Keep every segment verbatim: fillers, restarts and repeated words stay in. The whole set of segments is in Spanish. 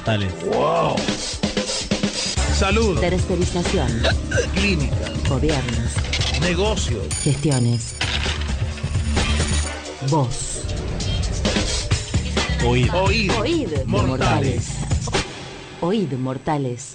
mortales. ¡Wow! Salud. Tercerización. Clínica. Gobiernos. Negocios. Gestiones. Voz. Oíd. Oíd. Oíd. Mortales. Oíd, mortales.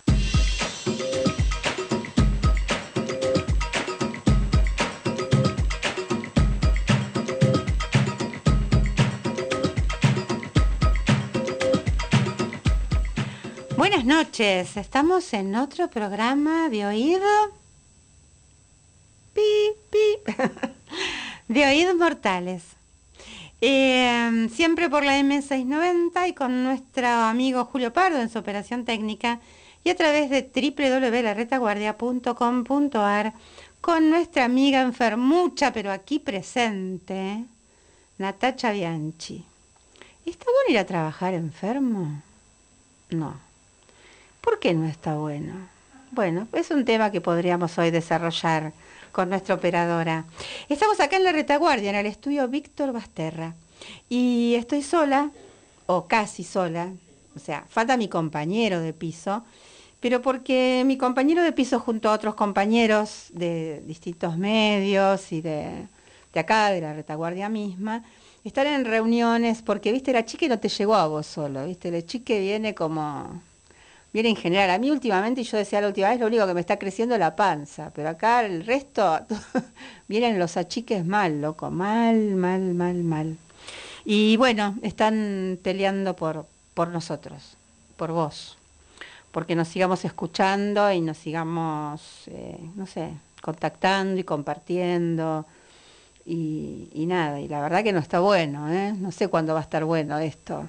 Buenas noches, estamos en otro programa de Oído. Pi, pi. De Oídos Mortales. Eh, siempre por la eme seiscientos noventa y con nuestro amigo Julio Pardo en su operación técnica y a través de doble u doble u doble u punto la retaguardia punto com punto a r con nuestra amiga enfermucha pero aquí presente, Natacha Bianchi. ¿Está bueno ir a trabajar enfermo? No. ¿Por qué no está bueno? Bueno, es un tema que podríamos hoy desarrollar con nuestra operadora. Estamos acá en la retaguardia, en el estudio Víctor Basterra. Y estoy sola, o casi sola, o sea, falta mi compañero de piso, pero porque mi compañero de piso junto a otros compañeros de distintos medios y de, de acá, de la retaguardia misma, están en reuniones, porque, viste, la chique no te llegó a vos solo, viste, la chique viene como... Viene en general. A mí últimamente, y yo decía la última vez, lo único que me está creciendo es la panza, pero acá el resto, vienen los achiques mal, loco, mal, mal, mal, mal. Y bueno, están peleando por, por nosotros, por vos, porque nos sigamos escuchando y nos sigamos, eh, no sé, contactando y compartiendo y, y nada, y la verdad que no está bueno, ¿eh? No sé cuándo va a estar bueno esto.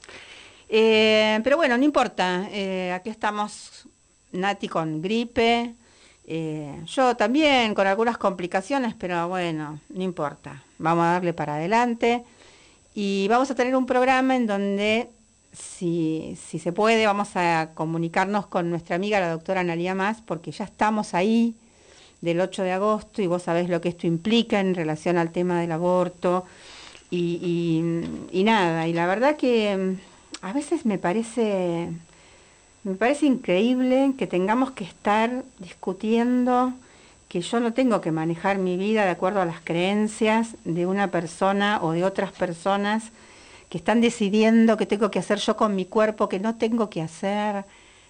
Eh, pero bueno, no importa, eh, aquí estamos Nati con gripe, eh, yo también con algunas complicaciones, pero bueno, no importa, vamos a darle para adelante y vamos a tener un programa en donde, si, si se puede, vamos a comunicarnos con nuestra amiga la doctora Analía Mas, porque ya estamos ahí del ocho de agosto y vos sabés lo que esto implica en relación al tema del aborto y, y, y nada, y la verdad que... A veces me parece, me parece increíble que tengamos que estar discutiendo que yo no tengo que manejar mi vida de acuerdo a las creencias de una persona o de otras personas que están decidiendo qué tengo que hacer yo con mi cuerpo, que no tengo que hacer.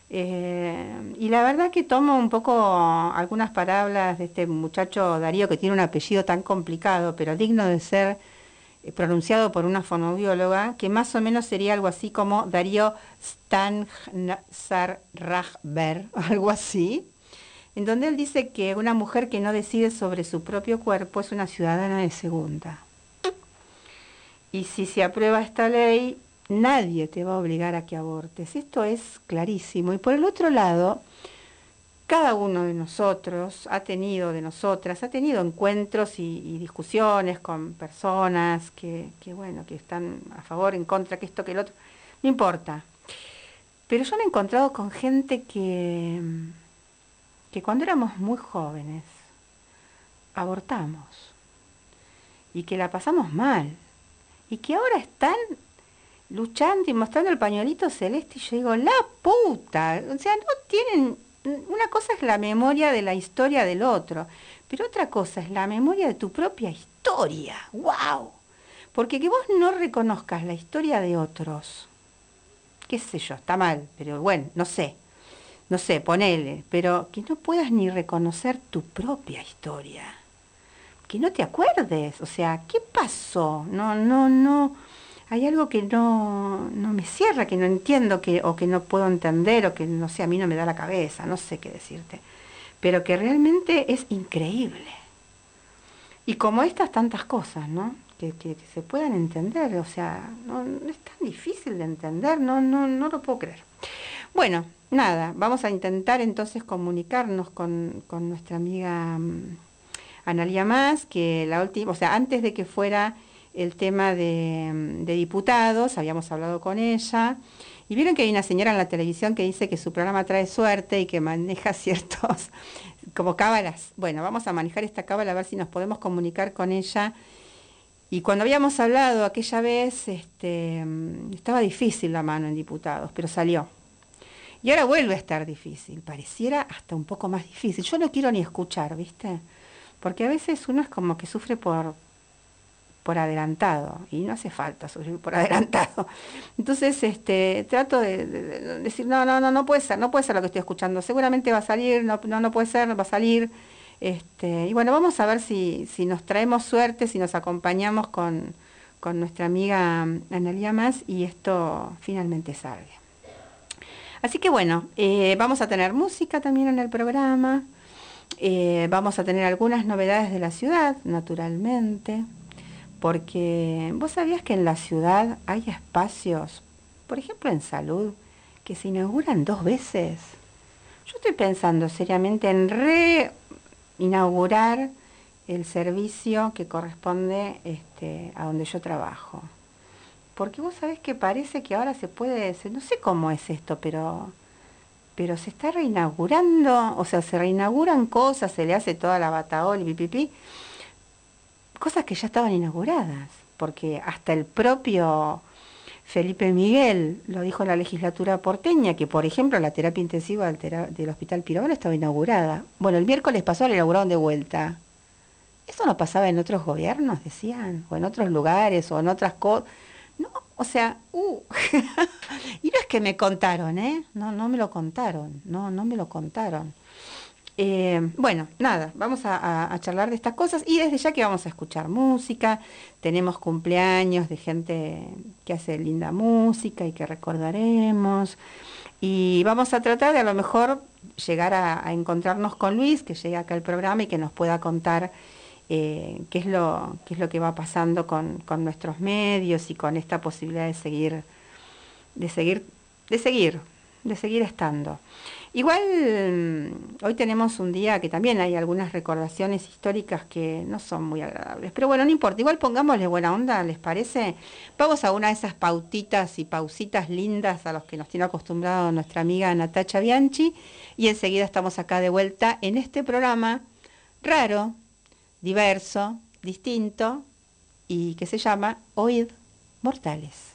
Eh, y la verdad que tomo un poco algunas palabras de este muchacho Darío, que tiene un apellido tan complicado, pero digno de ser pronunciado por una fonoaudióloga, que más o menos sería algo así como Darío Stanzar-Rajber, algo así, en donde él dice que una mujer que no decide sobre su propio cuerpo es una ciudadana de segunda. Y si se aprueba esta ley, nadie te va a obligar a que abortes. Esto es clarísimo. Y por el otro lado, cada uno de nosotros ha tenido, de nosotras, ha tenido encuentros y, y discusiones con personas que, que, bueno, que están a favor, en contra, que esto, que el otro, no importa. Pero yo me he encontrado con gente que, que cuando éramos muy jóvenes abortamos y que la pasamos mal y que ahora están luchando y mostrando el pañuelito celeste y yo digo, la puta, o sea, no tienen... Una cosa es la memoria de la historia del otro, pero otra cosa es la memoria de tu propia historia. ¡Wow! Porque que vos no reconozcas la historia de otros, qué sé yo, está mal, pero bueno, no sé, no sé, ponele, pero que no puedas ni reconocer tu propia historia, que no te acuerdes, o sea, ¿qué pasó? No, no, no... Hay algo que no, no me cierra, que no entiendo, que, o que no puedo entender, o que no sé, a mí no me da la cabeza, no sé qué decirte. Pero que realmente es increíble. Y como estas tantas cosas, ¿no? Que, que, que se puedan entender, o sea, no, no es tan difícil de entender, no, no, no lo puedo creer. Bueno, nada, vamos a intentar entonces comunicarnos con, con nuestra amiga um, Analía Mas, que la última, o sea, antes de que fuera el tema de, de diputados, habíamos hablado con ella, y vieron que hay una señora en la televisión que dice que su programa trae suerte y que maneja ciertos, como cábalas. Bueno, vamos a manejar esta cábala a ver si nos podemos comunicar con ella. Y cuando habíamos hablado aquella vez, este, estaba difícil la mano en diputados, pero salió, Y ahora vuelve a estar difícil, pareciera hasta un poco más difícil. Yo no quiero ni escuchar, ¿viste? Porque a veces uno es como que sufre por, por adelantado, y no hace falta sufrir por adelantado. Entonces, este, trato de, de, de decir, no, no, no, no puede ser, no puede ser lo que estoy escuchando. Seguramente va a salir, no, no, no puede ser, va a salir. Este, y bueno, vamos a ver si, si nos traemos suerte, si nos acompañamos con, con nuestra amiga Analía Más y esto finalmente salga. Así que bueno, eh, vamos a tener música también en el programa, eh, vamos a tener algunas novedades de la ciudad, naturalmente, porque vos sabías que en la ciudad hay espacios, por ejemplo en salud, que se inauguran dos veces. Yo estoy pensando seriamente en reinaugurar el servicio que corresponde este, a donde yo trabajo. Porque vos sabés que parece que ahora se puede, no sé cómo es esto, pero, pero se está reinaugurando, o sea, se reinauguran cosas, se le hace toda la batahola y pipipi, cosas que ya estaban inauguradas, porque hasta el propio Felipe Miguel lo dijo en la legislatura porteña, que por ejemplo la terapia intensiva del, tera- del Hospital Pirovano estaba inaugurada. Bueno, el miércoles pasado la inauguraron de vuelta. ¿Eso no pasaba en otros gobiernos, decían? O en otros lugares, o en otras cosas. No, o sea, uh, y no es que me contaron, ¿eh? No, no me lo contaron, no, no me lo contaron. Eh, bueno, nada, vamos a, a, a charlar de estas cosas y desde ya que vamos a escuchar música, tenemos cumpleaños de gente que hace linda música y que recordaremos, y vamos a tratar de a lo mejor llegar a, a encontrarnos con Luis, que llegue acá al programa y que nos pueda contar Eh, qué es lo qué es lo que va pasando con, con nuestros medios y con esta posibilidad de seguir de seguir de seguir de seguir estando. Igual hoy tenemos un día que también hay algunas recordaciones históricas que no son muy agradables, pero bueno, no importa, igual pongámosle buena onda, ¿les parece? Vamos a una de esas pautitas y pausitas lindas a los que nos tiene acostumbrado nuestra amiga Natacha Bianchi y enseguida estamos acá de vuelta en este programa raro, diverso, distinto y que se llama Oíd Mortales.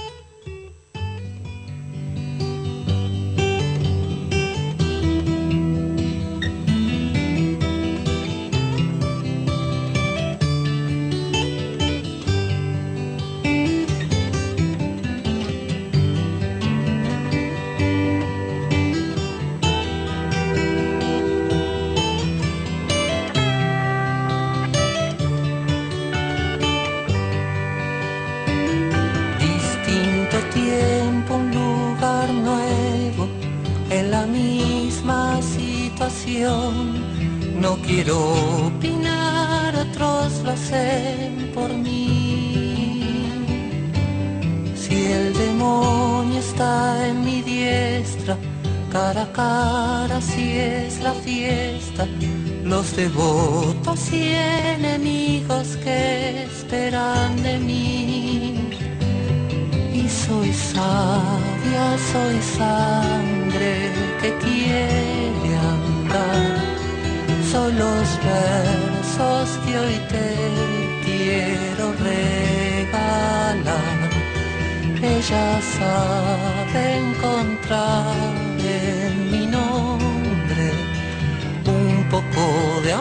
No quiero opinar, otros lo hacen por mí. Si el demonio está en mi diestra, cara a cara, si es la fiesta, los devotos y enemigos que esperan de mí. Y soy sabia, soy sangre que quiere andar. Son los versos que hoy te quiero regalar. Ella sabe encontrar en mi nombre un poco de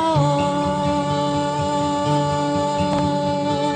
amor.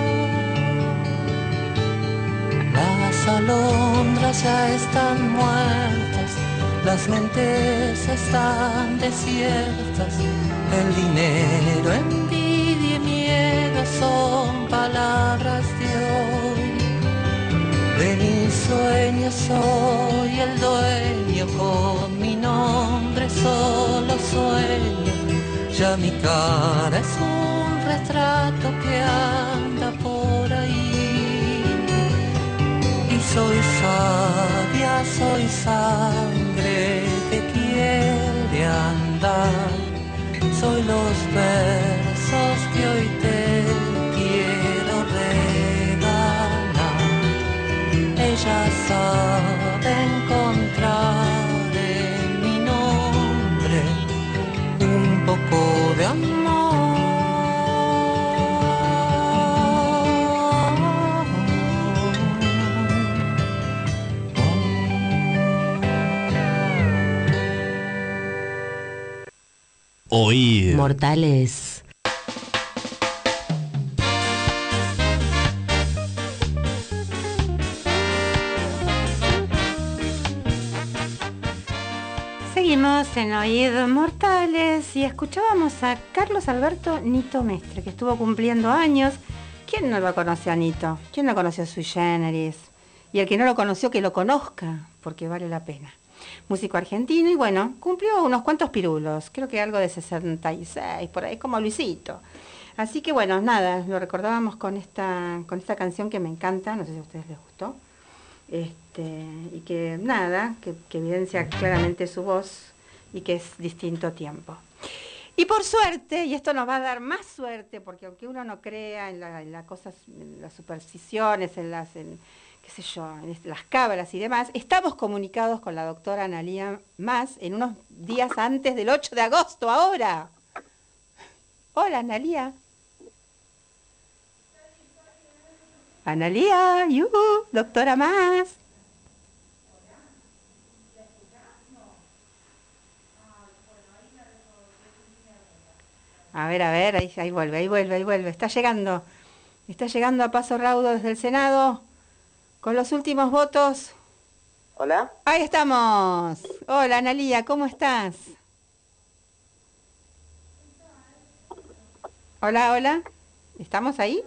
Las alondras ya están muertas, las mentes están desiertas, el dinero, envidia y miedo son palabras de hoy. De mis sueños soy el dueño, con mi nombre solo sueño. Ya mi cara es un retrato que anda por ahí. Y soy sabia, soy sangre que quiere andar. Soy los versos que hoy te quiero regalar. Ella sabe encontrar en mi nombre un poco de amor. Oído. Mortales. Seguimos en Oídos Mortales y escuchábamos a Carlos Alberto Nito Mestre, que estuvo cumpliendo años. ¿Quién no lo conoce a Nito? ¿Quién no conoció a Sui Generis? Y el que no lo conoció, que lo conozca, porque vale la pena. Músico argentino y bueno, cumplió unos cuantos pirulos, creo que algo de sesenta y seis, por ahí, como Luisito. Así que bueno, nada, lo recordábamos con esta, con esta canción que me encanta, no sé si a ustedes les gustó. Este, y que nada, que, que evidencia claramente su voz y que es distinto tiempo. Y por suerte, y esto nos va a dar más suerte, porque aunque uno no crea en, la, en las cosas, en las supersticiones, en las, en, qué sé yo, en las cábalas y demás, estamos comunicados con la doctora Analía Mas en unos días antes del ocho de agosto, ahora. Hola, Analía. Analía, yuhu, doctora Mas. A ver, a ver, ahí, ahí vuelve, ahí vuelve, ahí vuelve. Está llegando, está llegando a paso raudo desde el Senado con los últimos votos. Hola. Ahí estamos. Hola, Analía, ¿cómo estás? Hola, hola. ¿Estamos ahí?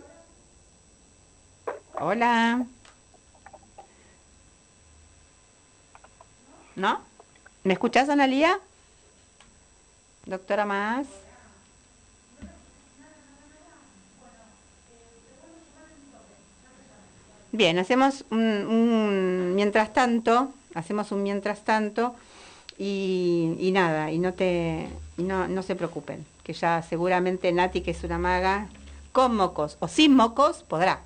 Hola. ¿No? ¿Me escuchás, Analía? Doctora Más. Bien, hacemos un, un mientras tanto, hacemos un mientras tanto y, y nada, y no te y no, no se preocupen, que ya seguramente Nati, que es una maga, con mocos o sin mocos, podrá.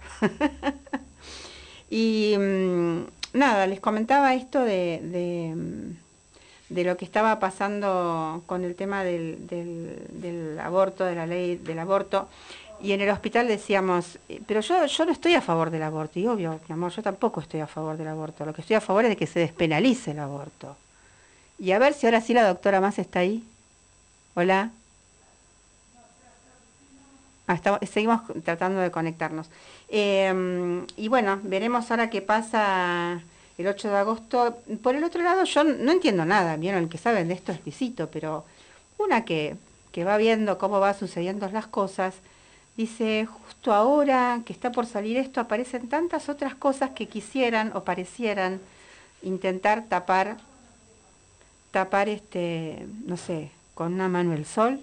Y mmm, nada, les comentaba esto de, de, de lo que estaba pasando con el tema del, del, del aborto, de la ley del aborto. Y en el hospital decíamos, pero yo, yo no estoy a favor del aborto. Y obvio, mi amor, yo tampoco estoy a favor del aborto. Lo que estoy a favor es de que se despenalice el aborto. Y a ver si ahora sí la doctora Más está ahí. Hola. Ah, estamos, seguimos tratando de conectarnos. Eh, y bueno, veremos ahora qué pasa el ocho de agosto. Por el otro lado, yo no entiendo nada. Vieron, el que saben de esto es Luisito, pero una que, que va viendo cómo va sucediendo las cosas, dice, justo ahora que está por salir esto, aparecen tantas otras cosas que quisieran o parecieran intentar tapar, tapar este, no sé, con una mano el sol.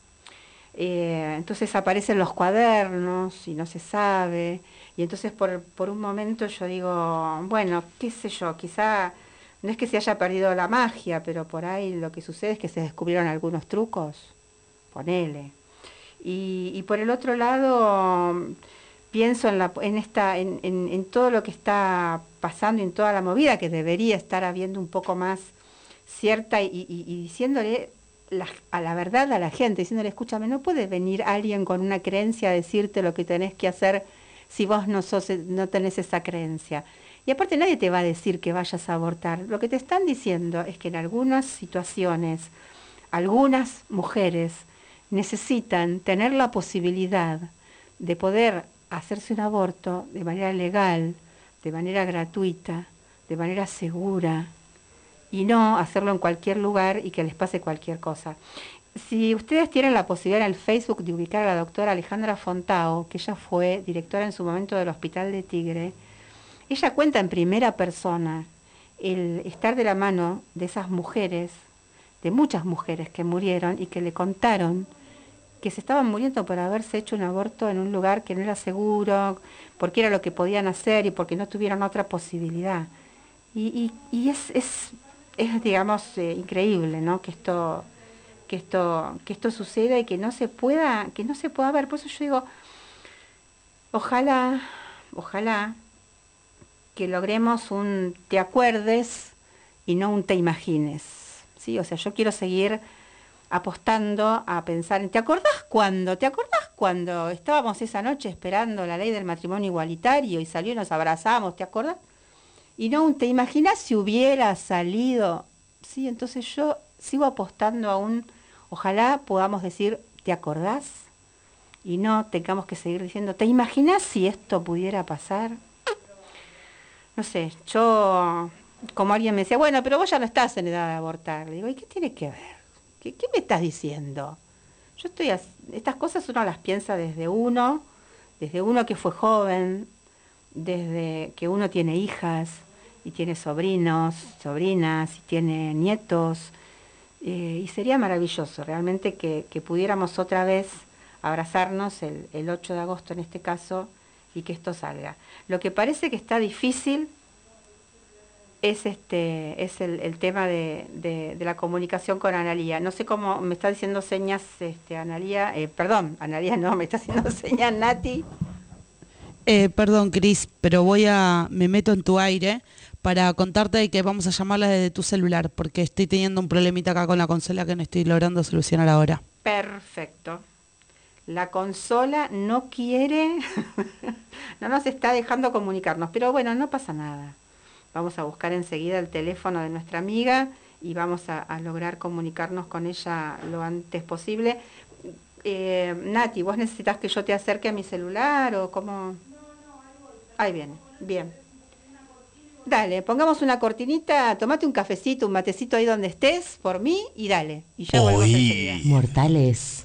Eh, entonces aparecen los cuadernos y no se sabe, y entonces por, por un momento yo digo, bueno, qué sé yo, quizá no es que se haya perdido la magia, pero por ahí lo que sucede es que se descubrieron algunos trucos, ponele. Y, y por el otro lado, pienso en, la, en, esta, en, en, en todo lo que está pasando, en toda la movida, que debería estar habiendo un poco más cierta y, y, y diciéndole la, a la verdad a la gente, diciéndole, escúchame, no puede venir alguien con una creencia a decirte lo que tenés que hacer si vos no, sos, no tenés esa creencia. Y aparte nadie te va a decir que vayas a abortar. Lo que te están diciendo es que en algunas situaciones, algunas mujeres necesitan tener la posibilidad de poder hacerse un aborto de manera legal, de manera gratuita, de manera segura, y no hacerlo en cualquier lugar y que les pase cualquier cosa. Si ustedes tienen la posibilidad en el Facebook de ubicar a la doctora Alejandra Fontao, que ella fue directora en su momento del Hospital de Tigre, ella cuenta en primera persona el estar de la mano de esas mujeres, de muchas mujeres que murieron y que le contaron que se estaban muriendo por haberse hecho un aborto en un lugar que no era seguro, porque era lo que podían hacer y porque no tuvieron otra posibilidad. Y, y, y es, es, es, digamos, eh, increíble, ¿no? Que esto, que esto, que esto suceda y que no se pueda, que no se pueda ver. Por eso yo digo, ojalá, ojalá que logremos un te acuerdes y no un te imagines, ¿sí? O sea, yo quiero seguir apostando a pensar en, ¿te acordás cuando? ¿Te acordás cuando estábamos esa noche esperando la ley del matrimonio igualitario y salió y nos abrazamos? ¿Te acordás? Y no, ¿te imaginas si hubiera salido? Sí, entonces yo sigo apostando a un Ojalá podamos decir, ¿te acordás? Y no tengamos que seguir diciendo, ¿te imaginas si esto pudiera pasar? No sé, yo, como alguien me decía, bueno, pero vos ya no estás en edad de abortar. Le digo, ¿y qué tiene que ver? ¿Qué, qué me estás diciendo? Yo estoy, estas cosas uno las piensa desde uno, desde uno que fue joven, desde que uno tiene hijas y tiene sobrinos, sobrinas y tiene nietos. Eh, y sería maravilloso realmente que, que pudiéramos otra vez abrazarnos el, el ocho de agosto en este caso y que esto salga. Lo que parece que está difícil es este es el, el tema de, de, de la comunicación con Analía. No sé cómo me está diciendo señas este Analía, eh, perdón, Analía no, me está haciendo señas Nati. Eh, perdón, Cris, pero voy a me meto en tu aire para contarte de que vamos a llamarla desde tu celular, porque estoy teniendo un problemita acá con la consola que no estoy logrando solucionar ahora. Perfecto. La consola no quiere, no nos está dejando comunicarnos, pero bueno, no pasa nada. Vamos a buscar enseguida el teléfono de nuestra amiga y vamos a, a lograr comunicarnos con ella lo antes posible. Eh, Nati, ¿vos necesitas que yo te acerque a mi celular o cómo? Ahí viene, bien. Dale, pongamos una cortinita, tomate un cafecito, un matecito ahí donde estés, por mí, y dale. Y ya volvemos enseguida. Mortales.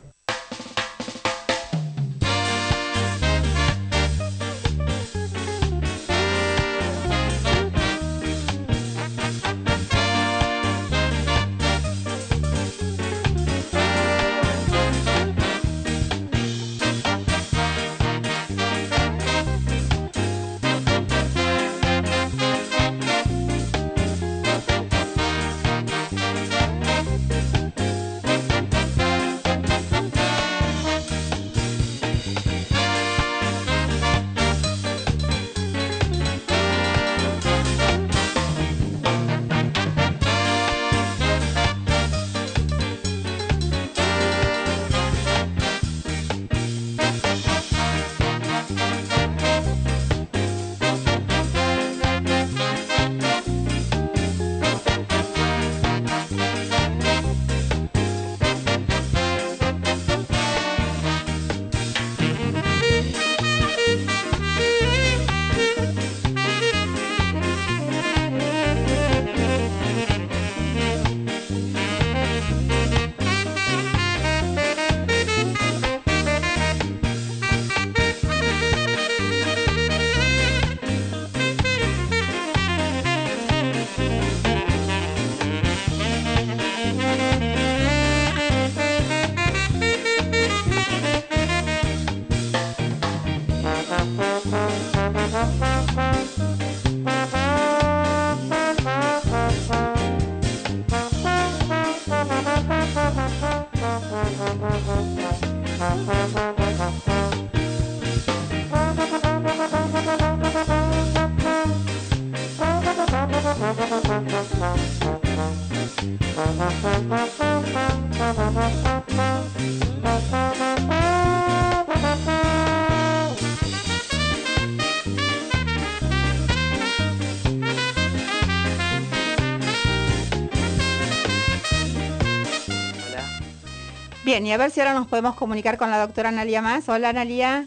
Bien, y a ver si ahora nos podemos comunicar con la doctora Analía Más. Hola, Analía.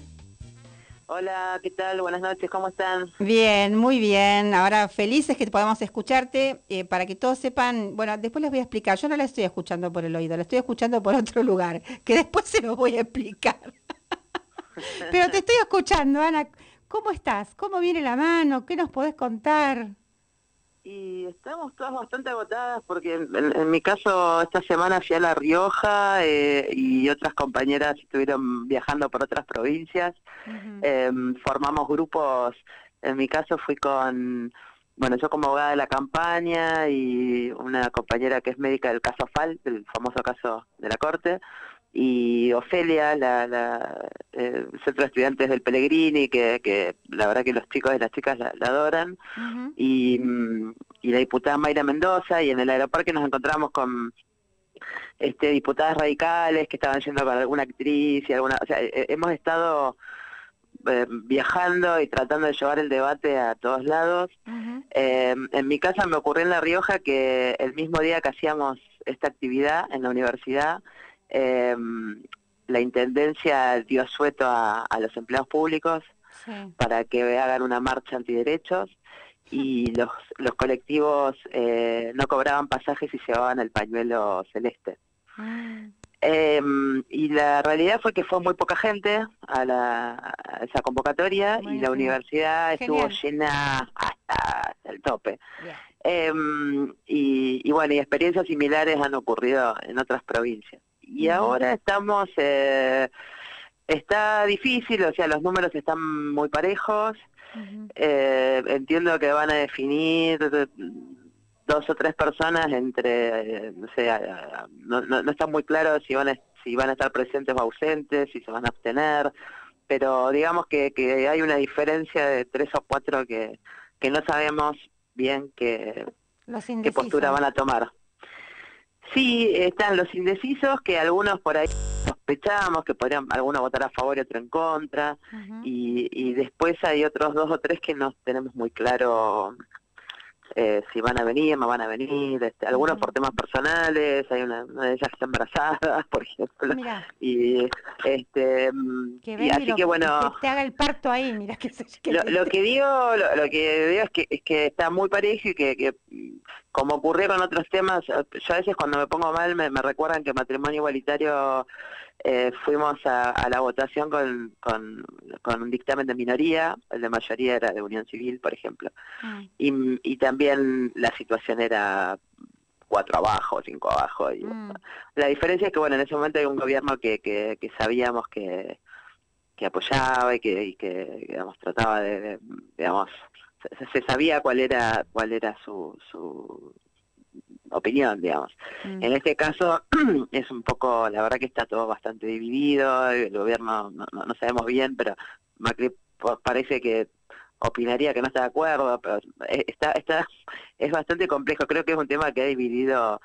Hola, ¿qué tal? Buenas noches, ¿cómo están? Bien, muy bien. Ahora felices que podamos escucharte, eh, para que todos sepan, bueno, después les voy a explicar, yo no la estoy escuchando por el oído, la estoy escuchando por otro lugar, que después se los voy a explicar. Pero te estoy escuchando, Ana. ¿Cómo estás? ¿Cómo viene la mano? ¿Qué nos podés contar? Y estamos todas bastante agotadas porque en, en mi caso esta semana fui a La Rioja eh, y otras compañeras estuvieron viajando por otras provincias. Uh-huh. eh, formamos grupos, en mi caso fui con, bueno, yo como abogada de la campaña y una compañera que es médica del caso Fal, del famoso caso de la Corte, y Ofelia, la, la eh, centro de estudiantes del Pellegrini, que, que la verdad que los chicos y las chicas la, la adoran, uh-huh. y, y la diputada Mayra Mendoza, y en el aeroparque nos encontramos con este diputadas radicales que estaban yendo con alguna actriz y alguna, o sea, eh, hemos estado eh, viajando y tratando de llevar el debate a todos lados. Uh-huh. eh, en mi casa me ocurrió en La Rioja que el mismo día que hacíamos esta actividad en la universidad, eh, la Intendencia dio asueto a, a los empleados públicos Sí. para que hagan una marcha antiderechos, y los, los colectivos eh, no cobraban pasajes y llevaban el pañuelo celeste. Mm. Eh, y la realidad fue que fue muy poca gente a, la, a esa convocatoria, y Buenísimo. la universidad estuvo Genial. llena hasta el tope. Bien. Eh, y, y bueno, y experiencias similares han ocurrido en otras provincias. Y Ujú. ahora estamos, eh, está difícil, o sea, los números están muy parejos. Ujú. Eh, entiendo que van a definir dos o tres personas entre, eh, no sé, a- a- no, no, no está muy claro si van a, si van a estar presentes o ausentes, si se van a abstener, pero digamos que, que hay una diferencia de tres o cuatro que, que no sabemos bien qué, Los qué indecisos. postura van a tomar. Sí, están los indecisos, que algunos por ahí sospechamos que podrían algunos votar a favor y otro en contra, Ujú. y, y después hay otros dos o tres que no tenemos muy claro eh, si van a venir, no van a venir, este, algunos Ujú. por temas personales, hay una, una de ellas que está embarazada, por ejemplo, Mira, y este mm, que y venga y así lo- que bueno, te, te haga el parto ahí, mira que, se- que lo, te- lo que digo lo, lo que digo es que es que está muy parejo, y que, que mm, como ocurrió con otros temas, yo a veces cuando me pongo mal me, me recuerdan que matrimonio igualitario eh, fuimos a, a la votación con, con, con un dictamen de minoría, el de mayoría era de unión civil, por ejemplo, Mm. y, y también la situación era cuatro abajo, cinco abajo, y Mm. la diferencia es que bueno, en ese momento hay un gobierno que, que, que sabíamos que que apoyaba y que, y que digamos, trataba de, de- digamos, se, se sabía cuál era cuál era su, su opinión, digamos. Mm. En este caso es un poco, la verdad que está todo bastante dividido, el gobierno no, no, no sabemos bien, pero Macri po- parece que opinaría que no está de acuerdo, pero eh, está está es bastante complejo, creo que es un tema que ha dividido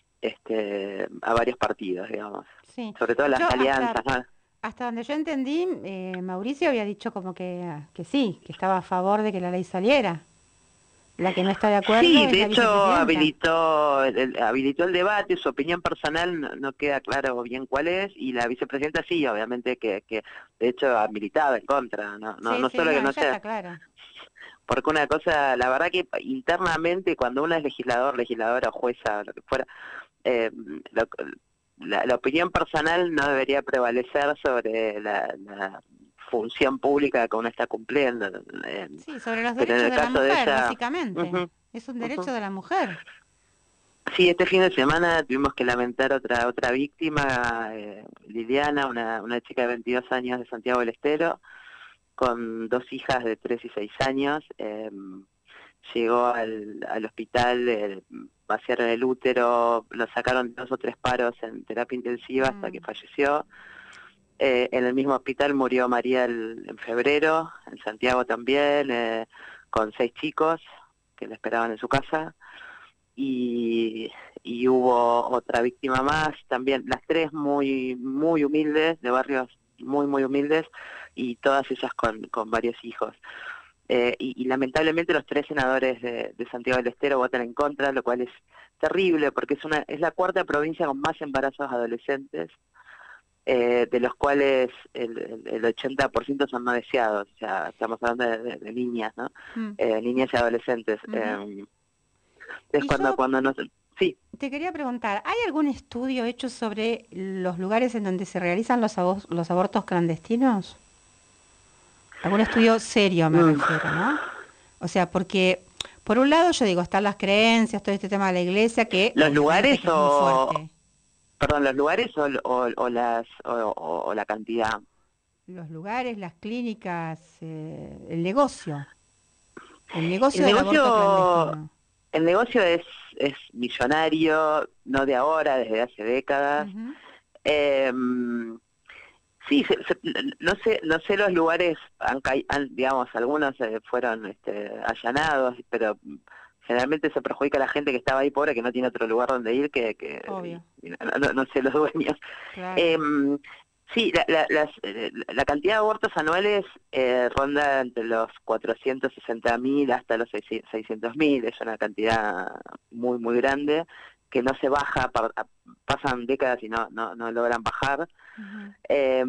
este a varios partidos, digamos, Sí. sobre todo las Yo alianzas, hasta, ¿no? hasta donde yo entendí, eh, Mauricio había dicho como que, que sí, que estaba a favor de que la ley saliera. La que no está de acuerdo Sí, es de la hecho vicepresidenta. habilitó el, el- habilitó el debate, su opinión personal no, no queda claro bien cuál es, y la vicepresidenta sí, obviamente que, que de hecho ha militado en contra, no no, Sí, no sí, solo no, que no ya sea, está claro. porque una cosa, la verdad que internamente cuando uno es legislador, legisladora o jueza, lo que fuera, eh, lo- la, la opinión personal no debería prevalecer sobre la, la función pública que uno está cumpliendo. eh, Sí, sobre los pero en derechos el de la caso de mujer, ella, básicamente. ujú, Es un ujú. derecho de la mujer. Sí, este fin de semana tuvimos que lamentar otra otra víctima, eh, Liliana, una, una chica de veintidós años de Santiago del Estero, con dos hijas de tres y seis años. Eh, llegó al, al hospital, eh, vaciaron el útero, lo sacaron dos o tres paros en terapia intensiva hasta Mm. que falleció. Eh, en el mismo hospital murió María el- en febrero, en Santiago también, eh, con seis chicos que la esperaban en su casa. Y, y hubo otra víctima más, también las tres muy muy humildes, de barrios muy muy humildes, y todas ellas con, con varios hijos. Eh, y, y lamentablemente los tres senadores de, de Santiago del Estero votan en contra, lo cual es terrible porque es una es la cuarta provincia con más embarazos adolescentes, eh, de los cuales el, el, el ochenta por ciento son no deseados, o sea, estamos hablando de, de- de niñas, ¿no? Mm. Eh, niñas y adolescentes. Ujú. Eh, es Y cuando yo- cuando nos... Sí. Te quería preguntar, ¿hay algún estudio hecho sobre los lugares en donde se realizan los, abor- los abortos clandestinos? Algún estudio serio me Mm. refiero, ¿no? O sea, porque por un lado yo digo, están las creencias, todo este tema de la iglesia, que ¿Los obviamente lugares que es muy o- fuerte. Perdón, los lugares o, o, o las o, o- o la cantidad. Los lugares, las clínicas, eh, el negocio. El negocio El del negocio, aborto clandestino. el negocio es es millonario, no de ahora, desde hace décadas. Ujú. Eh, sí, se- se- no sé, no sé los lugares, han, cai- han- digamos, algunos eh, fueron este, allanados, pero generalmente se perjudica a la gente que estaba ahí pobre, que no tiene otro lugar donde ir, que, que Obvio. y no, no- no sé los dueños. Claro. Em, sí, la, la, las, eh, la cantidad de abortos anuales eh, ronda entre los cuatrocientos sesenta mil hasta los seiscientos mil, es una cantidad muy, muy grande. que no se baja, par, pasan décadas y no, no, no logran bajar. Uh-huh. eh,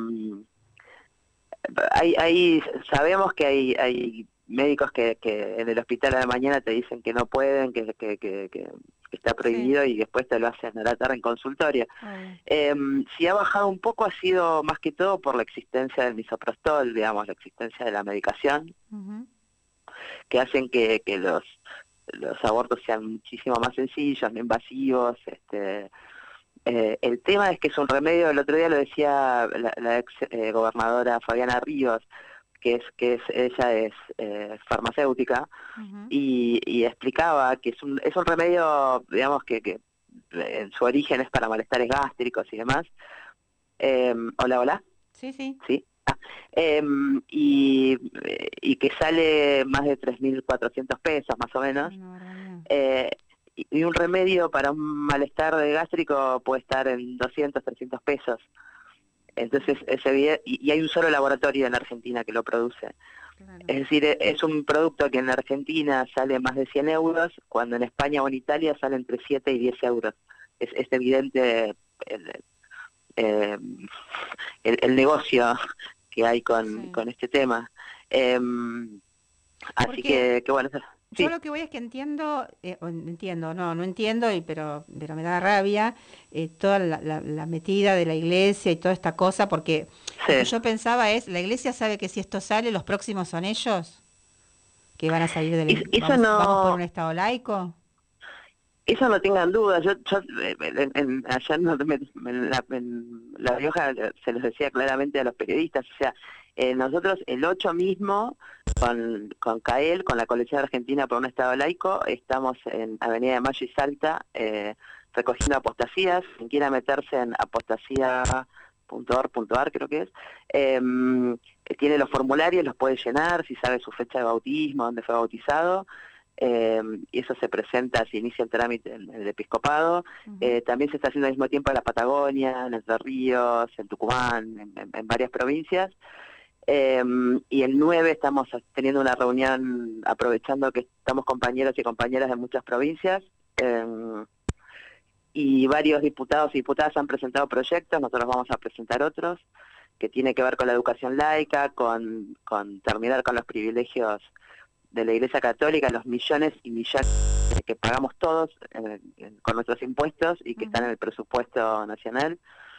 hay, hay, sabemos que hay, hay médicos que, que en el hospital a la mañana te dicen que no pueden, que, que, que, que está prohibido, sí. Y después te lo hacen a la tarde en consultorio. Uh-huh. eh, si ha bajado un poco ha sido más que todo por la existencia del misoprostol, digamos, la existencia de la medicación, uh-huh. que hacen que, que los los abortos sean muchísimo más sencillos, no invasivos. Este, eh, el tema es que es un remedio, el otro día lo decía la, la ex eh, gobernadora Fabiana Ríos, que es que es ella es eh, farmacéutica, uh-huh. y, y explicaba que es un es un remedio, digamos, que, que en su origen es para malestares gástricos y demás. Eh, hola, hola. Sí, sí. Sí. Ah, eh, y, y que sale más de tres mil cuatrocientos pesos más o menos. No, eh, y, y un remedio para un malestar de gástrico puede estar en doscientos, trescientos pesos. Entonces, ese, y, y hay un solo laboratorio en Argentina que lo produce. Claro. Es decir, es un producto que en Argentina sale más de cien euros, cuando en España o en Italia sale entre siete y diez euros. Es, es evidente el, el, el, el negocio que hay con, sí. con este tema. Eh, así que, que bueno... Sí. Yo lo que voy es que entiendo, eh, entiendo, no, no entiendo, y pero pero me da rabia eh, toda la, la, la metida de la iglesia y toda esta cosa, porque sí. Lo que yo pensaba es, la iglesia sabe que si esto sale, los próximos son ellos, que van a salir del... Eso vamos, no... vamos por un estado laico. Eso no tengan dudas. Yo, yo en, en, allá en, en, la, en La Rioja se los decía claramente a los periodistas, o sea, eh, nosotros el ocho mismo, con, con CAEL, con la Coalición Argentina por un Estado Laico, estamos en Avenida de Mayo y Salta, eh, recogiendo apostasías. Quien quiera meterse en apostasía punto org punto ar, creo que es, eh, tiene los formularios, los puede llenar, si sabe su fecha de bautismo, dónde fue bautizado. Eh, y eso se presenta, se inicia el trámite en, en el episcopado. Uh-huh. eh, también se está haciendo al mismo tiempo en la Patagonia, en Entre Ríos, en Tucumán, en, en, en varias provincias. Eh, y el nueve estamos teniendo una reunión, aprovechando que estamos compañeros y compañeras de muchas provincias, eh, y varios diputados y diputadas han presentado proyectos. Nosotros vamos a presentar otros, que tiene que ver con la educación laica, con, con terminar con los privilegios de la Iglesia Católica, los millones y millones que pagamos todos eh, con nuestros impuestos y que uh-huh. están en el presupuesto nacional,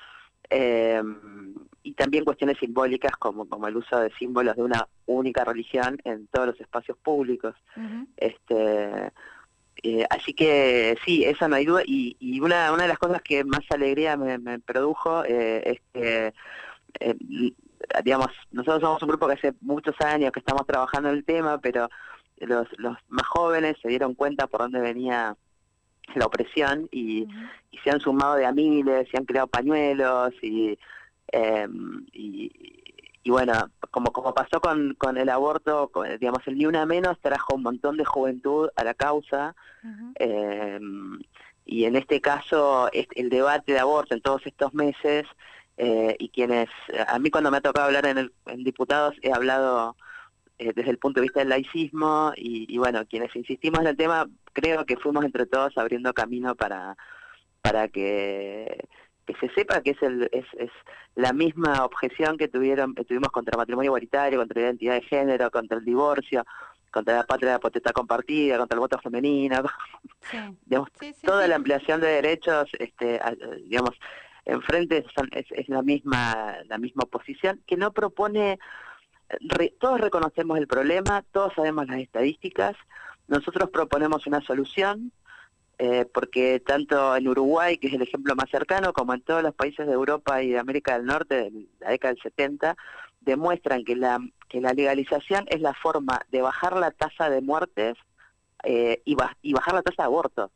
eh, y también cuestiones simbólicas como, como el uso de símbolos de una única religión en todos los espacios públicos. Uh-huh. este eh, así que sí, eso no hay duda, y, y una, una de las cosas que más alegría me, me produjo eh, es que eh, digamos, nosotros somos un grupo que hace muchos años que estamos trabajando en el tema, pero los, los más jóvenes se dieron cuenta por dónde venía la opresión y, uh-huh. y se han sumado de a miles, se han creado pañuelos y, eh, y, y bueno, como como pasó con, con el aborto, con, digamos, el Ni Una Menos trajo un montón de juventud a la causa. Uh-huh. eh, y en este caso el debate de aborto en todos estos meses, Eh, y quienes, a mí cuando me ha tocado hablar en, el, en diputados, he hablado eh, desde el punto de vista del laicismo, y, y bueno, quienes insistimos en el tema, creo que fuimos entre todos abriendo camino para para que, que se sepa que es, el, es, es la misma objeción que tuvieron que tuvimos contra el matrimonio igualitario, contra la identidad de género, contra el divorcio, contra la patria de la potestad compartida, contra el voto femenino, sí. digamos, sí, sí, toda sí. la ampliación de derechos, este, digamos, enfrente son, es, es la misma la misma oposición, que no propone, re, todos reconocemos el problema, todos sabemos las estadísticas, nosotros proponemos una solución, eh, porque tanto en Uruguay, que es el ejemplo más cercano, como en todos los países de Europa y de América del Norte de la década del setenta, demuestran que la, que la legalización es la forma de bajar la tasa de muertes eh, y, ba, y bajar la tasa de abortos.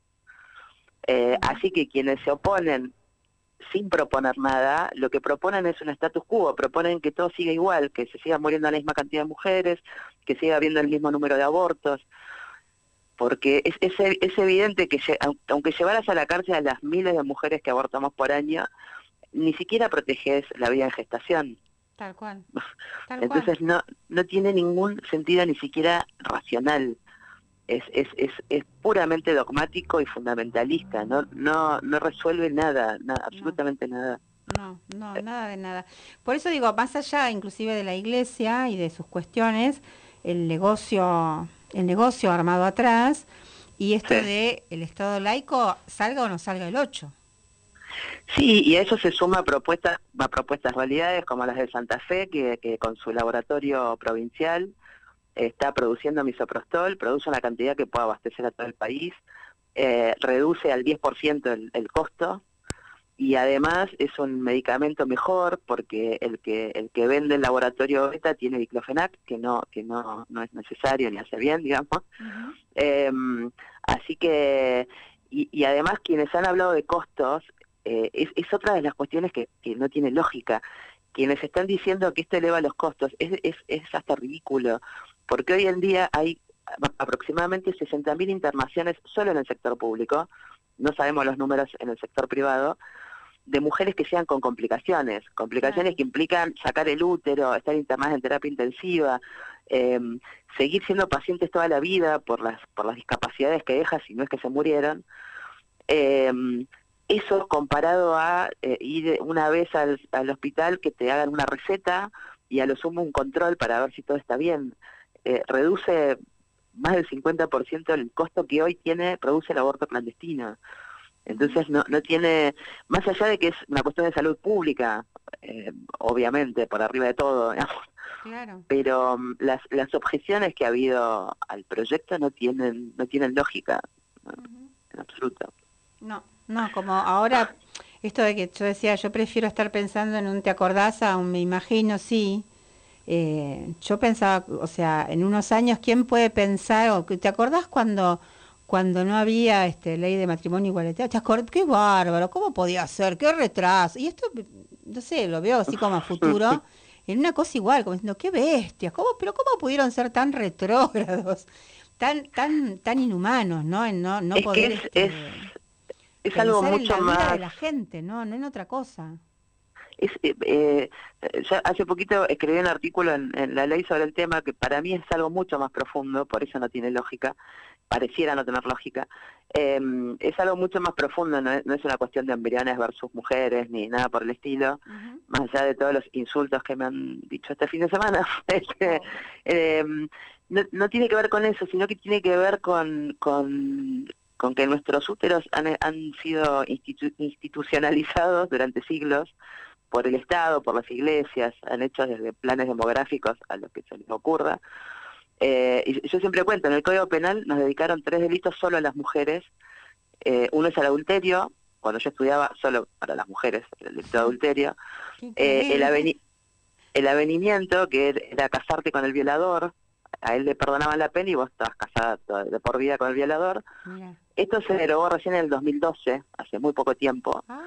Eh, así que quienes se oponen sin proponer nada, lo que proponen es un status quo, proponen que todo siga igual, que se siga muriendo la misma cantidad de mujeres, que siga habiendo el mismo número de abortos, porque es, es, es evidente que aunque llevaras a la cárcel a las miles de mujeres que abortamos por año, ni siquiera proteges la vida en gestación. Tal cual. Tal Entonces cual. no no tiene ningún sentido, ni siquiera racional. es, es, es, es puramente dogmático y fundamentalista, no, no, no resuelve nada, nada absolutamente no. nada. No, no, nada de nada. Por eso digo, más allá inclusive de la iglesia y de sus cuestiones, el negocio, el negocio armado atrás, y esto Sí. de el Estado laico, salga o no salga el ocho. Sí, y a eso se suma propuestas, a propuestas realidades como las de Santa Fe, que, que con su laboratorio provincial está produciendo misoprostol, produce una cantidad que puede abastecer a todo el país, eh, reduce al diez por ciento el, el costo, y además es un medicamento mejor porque el que el que vende el laboratorio beta tiene diclofenac, que no que no no es necesario ni hace bien, digamos. Uh-huh. Eh, así que, y, y además quienes han hablado de costos, eh, es, es otra de las cuestiones que, que no tiene lógica. Quienes están diciendo que esto eleva los costos, es, es, es hasta ridículo, porque hoy en día hay aproximadamente sesenta mil internaciones solo en el sector público, no sabemos los números en el sector privado, de mujeres que sean con complicaciones, complicaciones Claro. que implican sacar el útero, estar internadas en terapia intensiva, eh, seguir siendo pacientes toda la vida por las por las discapacidades que deja, si no es que se murieron. Eh, eso comparado a eh, ir una vez al, al hospital que te hagan una receta y a lo sumo un control para ver si todo está bien, eh, reduce más del cincuenta por ciento el costo que hoy tiene, produce el aborto clandestino. Entonces no no tiene, más allá de que es una cuestión de salud pública, eh, obviamente, por arriba de todo, digamos, Claro. pero um, las las objeciones que ha habido al proyecto no tienen no tienen lógica, no, Uh-huh. en absoluto. No, no, como ahora, esto de que yo decía, yo prefiero estar pensando en un te acordás a un me imagino, sí. Eh, yo pensaba, o sea, en unos años, ¿quién puede pensar, o que te acordás cuando cuando no había este ley de matrimonio igualitario? ¿Te acordás? Qué bárbaro, ¿cómo podía ser? Qué retraso. Y esto, no sé, lo veo así como a futuro, en una cosa igual, como diciendo, qué bestias, ¿cómo, pero cómo pudieron ser tan retrógrados, tan tan tan inhumanos, ¿no? En no, no Es que poder es, este, es, es algo pensar en mucho la vida más... de la gente, ¿no? No en otra cosa. Es, eh, eh, ya hace poquito escribí un artículo en, en La Ley sobre el tema que para mí es algo mucho más profundo, por eso no tiene lógica, pareciera no tener lógica. Eh, es algo mucho más profundo, no es, no es una cuestión de embriones versus mujeres ni nada por el estilo, Uh-huh. más allá de todos los insultos que me han dicho este fin de semana. este, eh, no, no tiene que ver con eso, sino que tiene que ver con... con con que nuestros úteros han, han sido institu institucionalizados durante siglos por el Estado, por las iglesias, han hecho desde planes demográficos a lo que se les ocurra. Eh, y yo siempre cuento, en el Código Penal nos dedicaron tres delitos solo a las mujeres. Eh, uno es el adulterio, cuando yo estudiaba solo para las mujeres, el delito de adulterio. Eh, el, aveni el avenimiento, que era casarte con el violador, a él le perdonaban la pena y vos estabas casada de por vida con el violador. Mira. Esto se derogó recién en el dos mil doce, hace muy poco tiempo. Ah.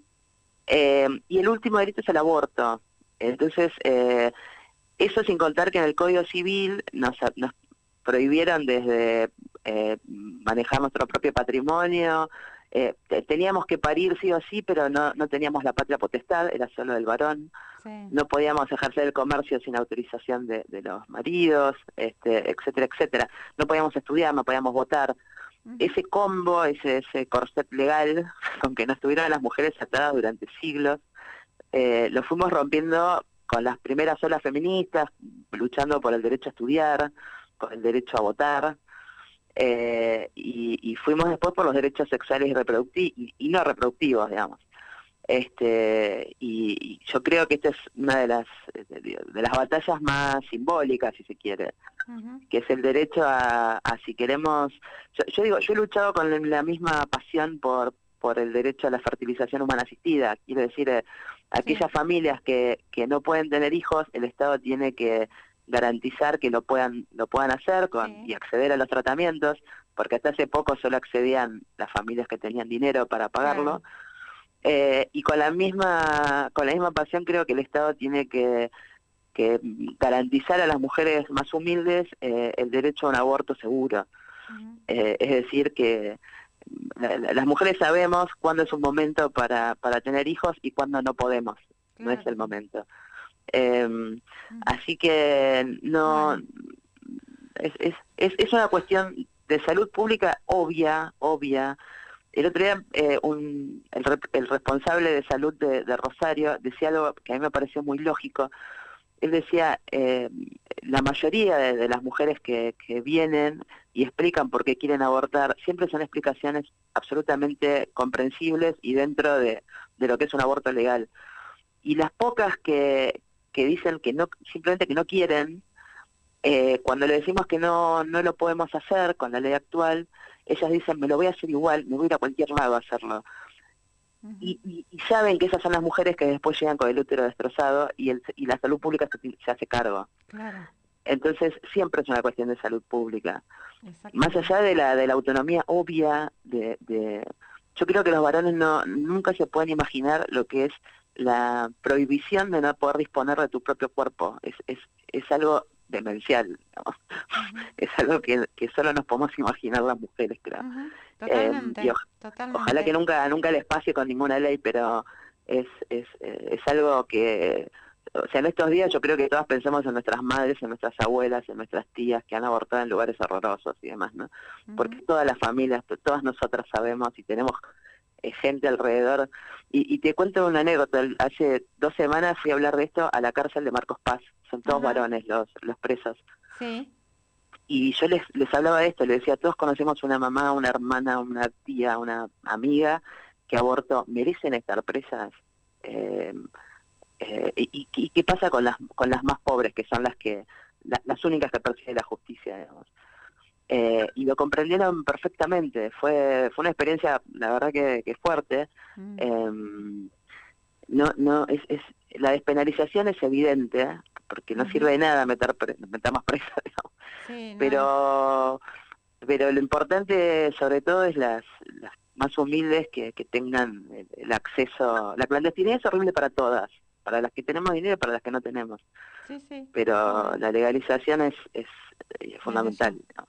Eh, y el último delito es el aborto. Entonces, eh, eso sin contar que en el Código Civil nos, nos prohibieron desde eh, manejar nuestro propio patrimonio, eh, teníamos que parir sí o sí, pero no, no teníamos la patria potestad, era solo del varón. Sí. No podíamos ejercer el comercio sin autorización de, de los maridos, este, etcétera, etcétera. No podíamos estudiar, no podíamos votar. Uh-huh. Ese combo, ese, ese corset legal con que nos tuvieron las mujeres atadas durante siglos, eh, lo fuimos rompiendo con las primeras olas feministas, luchando por el derecho a estudiar, por el derecho a votar, eh, y, y fuimos después por los derechos sexuales y, reproducti y, y no reproductivos, digamos. Este, y, y yo creo que esta es una de las de, de las batallas más simbólicas, si se quiere, Uh-huh. que es el derecho a, a si queremos, yo, yo digo, yo he luchado con la misma pasión por por el derecho a la fertilización humana asistida, quiero decir, eh, aquellas Sí. familias que, que no pueden tener hijos, el Estado tiene que garantizar que lo puedan lo puedan hacer con, Sí. y acceder a los tratamientos, porque hasta hace poco solo accedían las familias que tenían dinero para pagarlo. Claro. Eh, y con la misma con la misma pasión creo que el Estado tiene que, que garantizar a las mujeres más humildes eh, el derecho a un aborto seguro. Uh-huh. Eh, es decir, que la, la, las mujeres sabemos cuándo es un momento para, para tener hijos y cuándo no podemos, no es Claro. el momento. Eh, Uh-huh. así que no... Bueno. Es, es, es, es una cuestión de salud pública obvia, obvia. El otro día eh, un, el, el responsable de salud de, de Rosario decía algo que a mí me pareció muy lógico. Él decía, eh, la mayoría de, de las mujeres que, que vienen y explican por qué quieren abortar, siempre son explicaciones absolutamente comprensibles y dentro de, de lo que es un aborto legal. Y las pocas que, que dicen que no, simplemente que no quieren, eh, cuando le decimos que no, no lo podemos hacer con la ley actual, ellas dicen, me lo voy a hacer igual, me voy a ir a cualquier lado a hacerlo. Uh-huh. y, y, y saben que esas son las mujeres que después llegan con el útero destrozado y, el, y la salud pública se, se hace cargo. Claro. Entonces siempre es una cuestión de salud pública. Más allá de la de la autonomía obvia, de, de yo creo que los varones no nunca se pueden imaginar lo que es la prohibición de no poder disponer de tu propio cuerpo. Es es, es algo demencial, ¿no? Uh-huh. Es algo que, que solo nos podemos imaginar las mujeres, creo. Uh-huh. Totalmente, eh, y o, totalmente. Ojalá que nunca nunca les pase con ninguna ley, pero es es es algo que, o sea, en estos días yo creo que todas pensamos en nuestras madres, en nuestras abuelas, en nuestras tías que han abortado en lugares horrorosos y demás, ¿no? Uh-huh. Porque todas las familias, todas nosotras sabemos y tenemos eh, gente alrededor. Y, y te cuento una anécdota. Hace dos semanas fui a hablar de esto a la cárcel de Marcos Paz. Son todos uh-huh. varones los los presos. Sí. Y yo les les hablaba de esto, les decía, todos conocemos una mamá, una hermana, una tía, una amiga que abortó. ¿Merecen estar presas? Eh, eh, y, y qué pasa con las con las más pobres, que son las que la, las únicas que persigue la justicia, digamos? Eh, y lo comprendieron perfectamente. Fue fue una experiencia, la verdad que, que fuerte. Mm. Eh, no no es, es la despenalización es evidente, ¿eh? Porque no uh-huh. sirve de nada meter pre, meter más presas, digamos. Sí, no. pero pero lo importante sobre todo es las, las más humildes que, que tengan el, el acceso. La clandestinidad es horrible para todas, para las que tenemos dinero y para las que no tenemos. Sí, sí. Pero la legalización es, es, es fundamental, ¿no?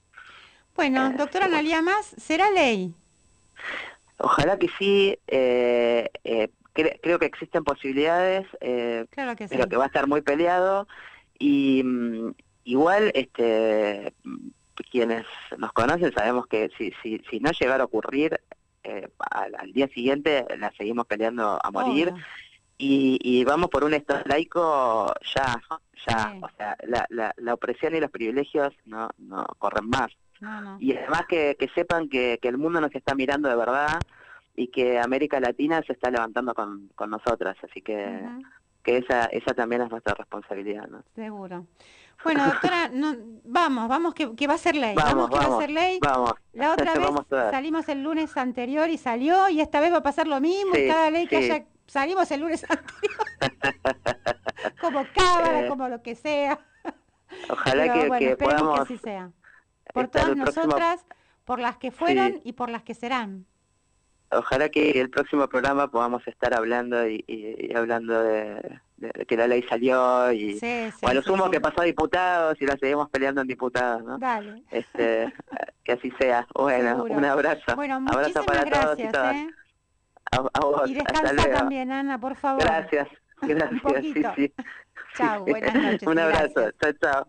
Bueno, eh, doctora sí, Analía Mas, ¿será ley? Ojalá que sí. eh, eh, cre creo que existen posibilidades, eh, claro que sí. pero que va a estar muy peleado. Y um, igual, este quienes nos conocen sabemos que si si, si no llegara a ocurrir, eh, al, al día siguiente la seguimos peleando a morir. Oh. Y, y vamos por un Estado laico ya, ya, sí. O sea, la, la, la opresión y los privilegios no, no corren más. No, no. Y además que, que sepan que, que el mundo nos está mirando de verdad y que América Latina se está levantando con, con nosotras, así que uh-huh. que esa esa también es nuestra responsabilidad, ¿no? Seguro. Bueno, doctora, no, vamos, vamos que, que va a ser ley, vamos, vamos que vamos, va a ser ley. Vamos. La otra vez salimos el lunes anterior y salió, y esta vez va a pasar lo mismo, sí, y cada ley que sí. haya, salimos el lunes anterior, como cámara, eh, como lo que sea. Ojalá Pero, que, bueno, que esperemos podamos que así sea. Por todas nosotras, próximo... por las que fueron sí. y por las que serán. Ojalá que el próximo programa podamos estar hablando y, y, y hablando de, de que la ley salió y sí, sí, o a lo sí, sumo sí. que pasó a diputados y la seguimos peleando en diputados, ¿no? Dale. Este, que así sea. Bueno, seguro. Un abrazo. Bueno, abrazo para gracias, todos y todas. ¿eh? A, a vos. Y descansa también, Ana, por favor. Gracias, gracias. sí, sí. Chao, buenas noches. Un abrazo. Chao, chao.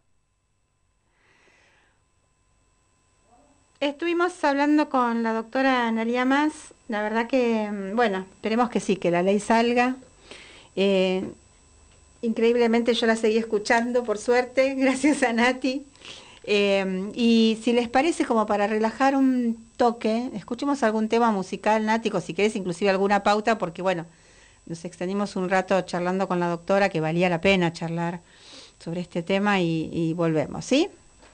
Estuvimos hablando con la doctora Analía Mas. La verdad que, bueno, esperemos que sí, que la ley salga. Eh, increíblemente yo la seguí escuchando, por suerte, gracias a Nati. Eh, y si les parece, como para relajar un toque, escuchemos algún tema musical, Nati, o si querés inclusive alguna pauta, porque bueno, nos extendimos un rato charlando con la doctora, que valía la pena charlar sobre este tema, y, y volvemos, ¿sí?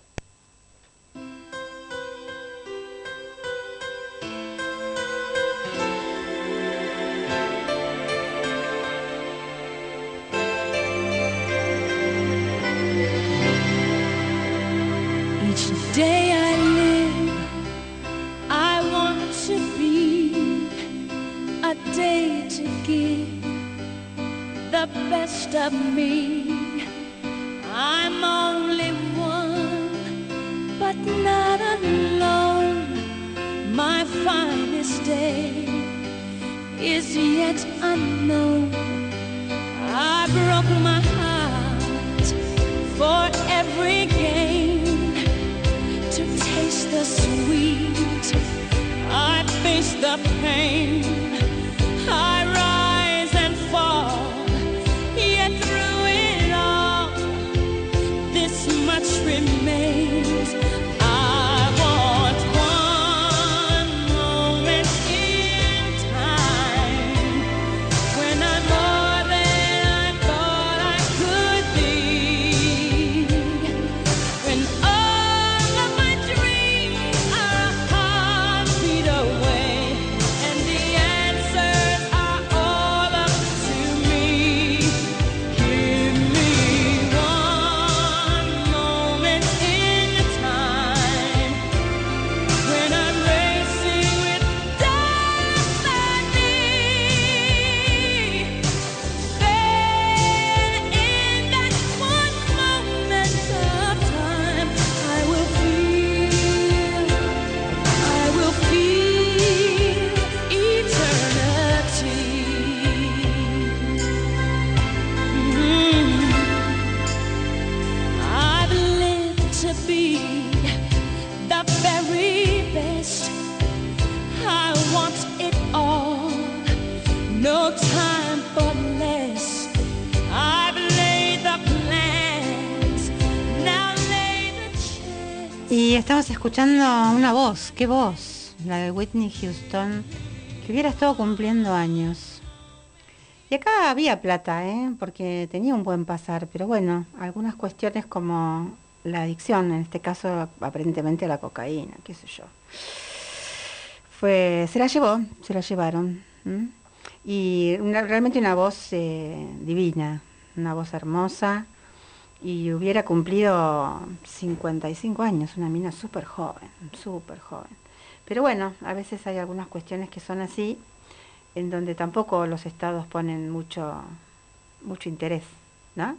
Day I live, I want to be a day to give the best of me. I'm only one, but not alone. My finest day is yet unknown. I broke my heart for every game, to taste the face the pain. I rise and fall, yet through it all, this much remains. I want one moment in time when I'm more than I thought I could be, when all of my dreams are a heartbeat away, and the answers are all up to me. Give me one moment in time when I'm racing with destiny. Then in that one moment of time, I will feel, I will feel eternity. Mm. I've lived to be the very best. I want it all, no time for less. I've laid the plans, now lay the chance. Y estamos escuchando una voz, ¿qué voz? La de Whitney Houston, que hubiera estado cumpliendo años. Y acá había plata, ¿eh? Porque tenía un buen pasar, pero bueno, algunas cuestiones como la adicción, en este caso aparentemente a la cocaína, qué sé yo. Fue, se la llevó, se la llevaron. ¿m? Y una- realmente una voz eh, divina, una voz hermosa, y hubiera cumplido cincuenta y cinco años, una mina súper joven, súper joven. Pero bueno, a veces hay algunas cuestiones que son así, en donde tampoco los estados ponen mucho, mucho interés, ¿no?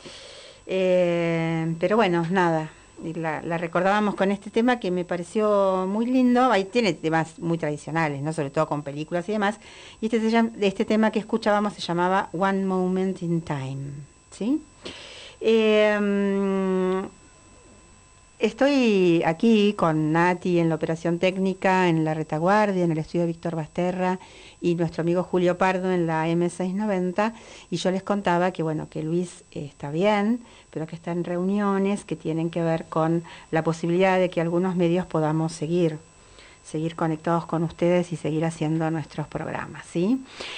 Eh, pero bueno, nada, y la, la recordábamos con este tema que me pareció muy lindo. Ahí tiene temas muy tradicionales, ¿no? Sobre todo con películas y demás. Y este, se llama- este tema que escuchábamos se llamaba One Moment in Time, ¿sí? Eh, mm, Estoy aquí con Nati en la operación técnica, en la retaguardia, en el estudio Víctor Basterra, y nuestro amigo Julio Pardo en la eme seiscientos noventa, y yo les contaba que bueno, que Luis eh, está bien, pero que está en reuniones que tienen que ver con la posibilidad de que algunos medios podamos seguir, seguir conectados con ustedes y seguir haciendo nuestros programas, ¿sí?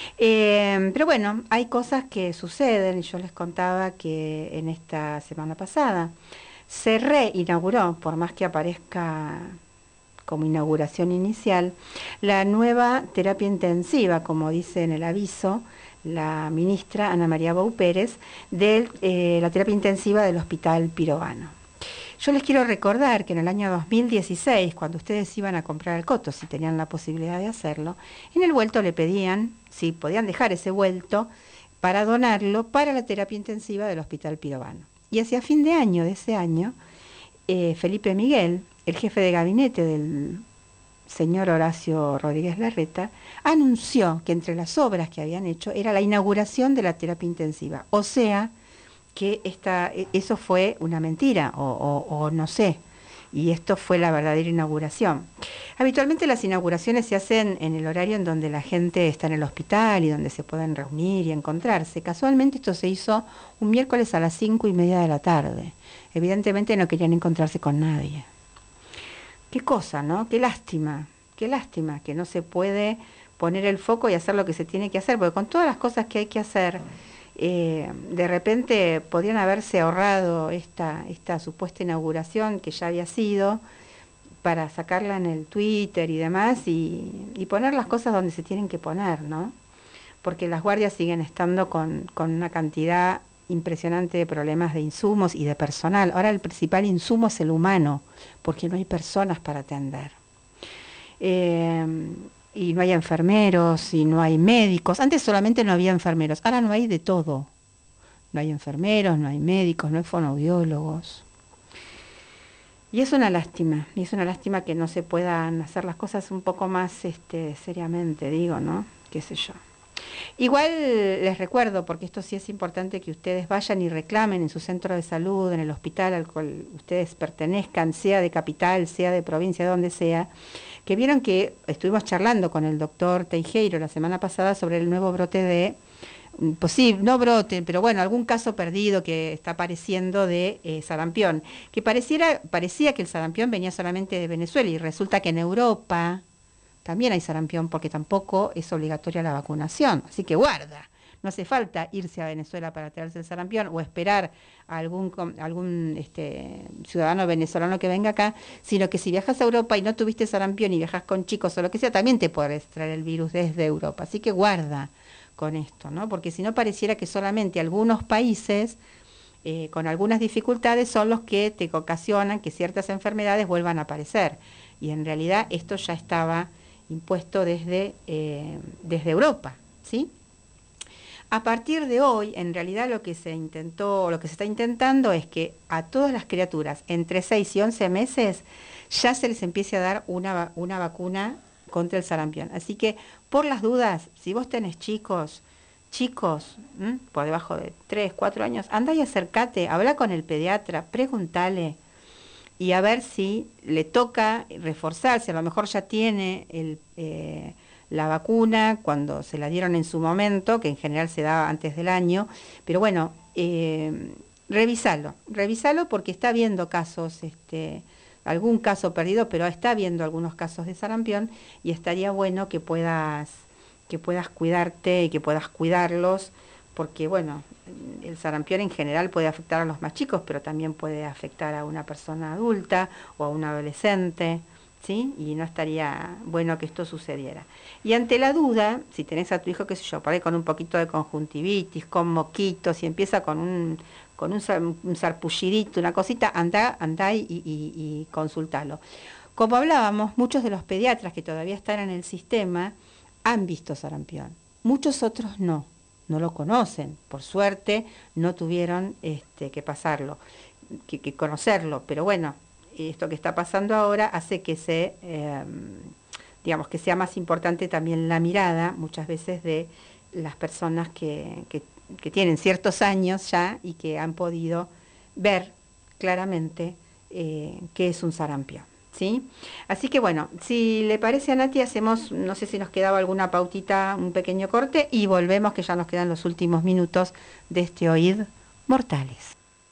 Eh, pero bueno, hay cosas que suceden, y yo les contaba que en esta semana pasada se reinauguró, por más que aparezca como inauguración inicial, la nueva terapia intensiva, como dice en el aviso la ministra Ana María Bou Pérez, de eh, la terapia intensiva del Hospital Pirovano. Yo les quiero recordar que en el año dos mil dieciséis, cuando ustedes iban a comprar el coto, si tenían la posibilidad de hacerlo, en el vuelto le pedían si podían dejar ese vuelto para donarlo para la terapia intensiva del Hospital Pirovano. Y hacia fin de año de ese año, eh, Felipe Miguel, el jefe de gabinete del señor Horacio Rodríguez Larreta, anunció que entre las obras que habían hecho era la inauguración de la terapia intensiva. O sea, que esta, eso fue una mentira, o, o, o no sé, y esto fue la verdadera inauguración. Habitualmente las inauguraciones se hacen en el horario en donde la gente está en el hospital y donde se pueden reunir y encontrarse. Casualmente esto se hizo un miércoles a las cinco y media de la tarde. Evidentemente no querían encontrarse con nadie. Qué cosa, ¿no? Qué lástima, qué lástima que no se puede poner el foco y hacer lo que se tiene que hacer, porque con todas las cosas que hay que hacer, Eh, de repente podrían haberse ahorrado esta, esta supuesta inauguración que ya había sido, para sacarla en el Twitter y demás, y, y poner las cosas donde se tienen que poner, ¿no? Porque las guardias siguen estando con, con una cantidad impresionante de problemas de insumos y de personal. Ahora el principal insumo es el humano, porque no hay personas para atender. Eh, y no hay enfermeros, y no hay médicos. Antes solamente no había enfermeros, ahora no hay de todo. No hay enfermeros, no hay médicos, no hay fonoaudiólogos. Y es una lástima, y es una lástima que no se puedan hacer las cosas un poco más este, seriamente, digo, ¿no? Qué sé yo. Igual les recuerdo, porque esto sí es importante, que ustedes vayan y reclamen en su centro de salud, en el hospital al cual ustedes pertenezcan, sea de capital, sea de provincia, donde sea, que vieron que estuvimos charlando con el doctor Teijeiro la semana pasada sobre el nuevo brote de, posible, no brote, pero bueno, algún caso perdido que está apareciendo de eh, sarampión, que pareciera, parecía que el sarampión venía solamente de Venezuela y resulta que en Europa también hay sarampión porque tampoco es obligatoria la vacunación, así que guarda. No hace falta irse a Venezuela para traerse el sarampión o esperar a algún, algún este, ciudadano venezolano que venga acá, sino que si viajas a Europa y no tuviste sarampión y viajas con chicos o lo que sea, también te puedes traer el virus desde Europa. Así que guarda con esto, ¿no? Porque si no pareciera que solamente algunos países eh, con algunas dificultades son los que te ocasionan que ciertas enfermedades vuelvan a aparecer. Y en realidad esto ya estaba impuesto desde, eh, desde Europa, ¿sí? A partir de hoy, en realidad lo que se intentó, lo que se está intentando es que a todas las criaturas entre seis y once meses ya se les empiece a dar una, una vacuna contra el sarampión. Así que, por las dudas, si vos tenés chicos, chicos, ¿m? por debajo de tres, cuatro años, andá y acércate, habla con el pediatra, pregúntale y a ver si le toca reforzarse, a lo mejor ya tiene el... Eh, la vacuna cuando se la dieron en su momento, que en general se daba antes del año, pero bueno, eh, revisalo, revisalo porque está habiendo casos, este, algún caso perdido, pero está habiendo algunos casos de sarampión y estaría bueno que puedas, que puedas cuidarte y que puedas cuidarlos, porque bueno, el sarampión en general puede afectar a los más chicos, pero también puede afectar a una persona adulta o a un adolescente, ¿sí? Y no estaría bueno que esto sucediera. Y ante la duda, si tenés a tu hijo, qué sé yo, por ahí con un poquito de conjuntivitis, con moquitos, y empieza con un con un, un sarpullidito, una cosita, andá, andá y, y, y consultalo. Como hablábamos, muchos de los pediatras que todavía están en el sistema han visto sarampión. Muchos otros no, no lo conocen. Por suerte, no tuvieron este, que pasarlo, que, que conocerlo. Pero bueno, esto que está pasando ahora hace que se, eh, digamos, que sea más importante también la mirada, muchas veces, de las personas que, que, que tienen ciertos años ya y que han podido ver claramente eh, qué es un sarampión, ¿sí? Así que bueno, si le parece a Nati, hacemos, no sé si nos quedaba alguna pautita, un pequeño corte, y volvemos, que ya nos quedan los últimos minutos de este Oíd Mortales.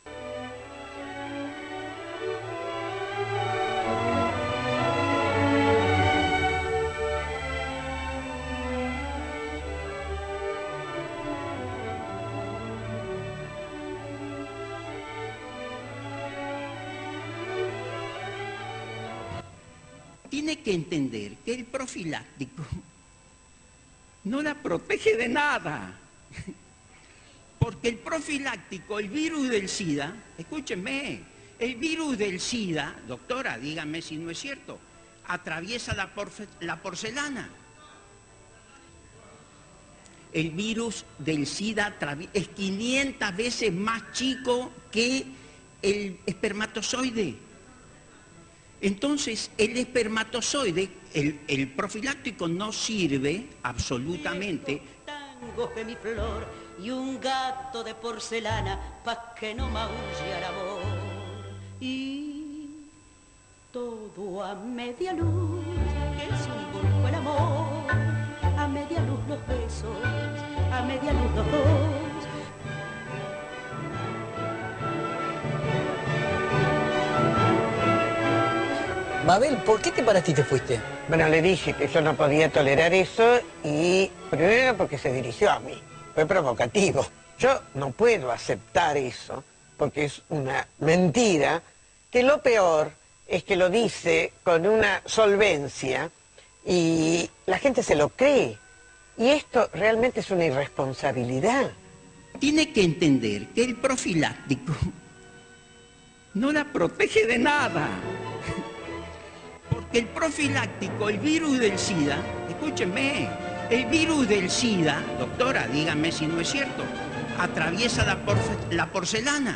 Tiene que entender que el profiláctico no la protege de nada. Porque el profiláctico, el virus del SIDA, escúchenme, el virus del SIDA, doctora, dígame si no es cierto, atraviesa la, porfe, la porcelana. El virus del SIDA es quinientas veces más chico que el espermatozoide. Entonces, el espermatozoide, el, el profiláctico no sirve absolutamente. Tango de mi flor y un gato de porcelana pa' que no maulle al amor. Y todo a media luz, que es un burjo el amor. A media luz los besos, a media luz los dos. Mabel, ¿por qué te paraste y te fuiste? Bueno, le dije que yo no podía tolerar eso y primero porque se dirigió a mí. Fue provocativo. Yo no puedo aceptar eso porque es una mentira, que lo peor es que lo dice con una solvencia y la gente se lo cree. Y esto realmente es una irresponsabilidad. Tiene que entender que el profiláctico no la protege de nada. Porque el profiláctico, el virus del SIDA, escúchenme, el virus del SIDA, doctora, dígame si no es cierto, atraviesa la, porce, la porcelana.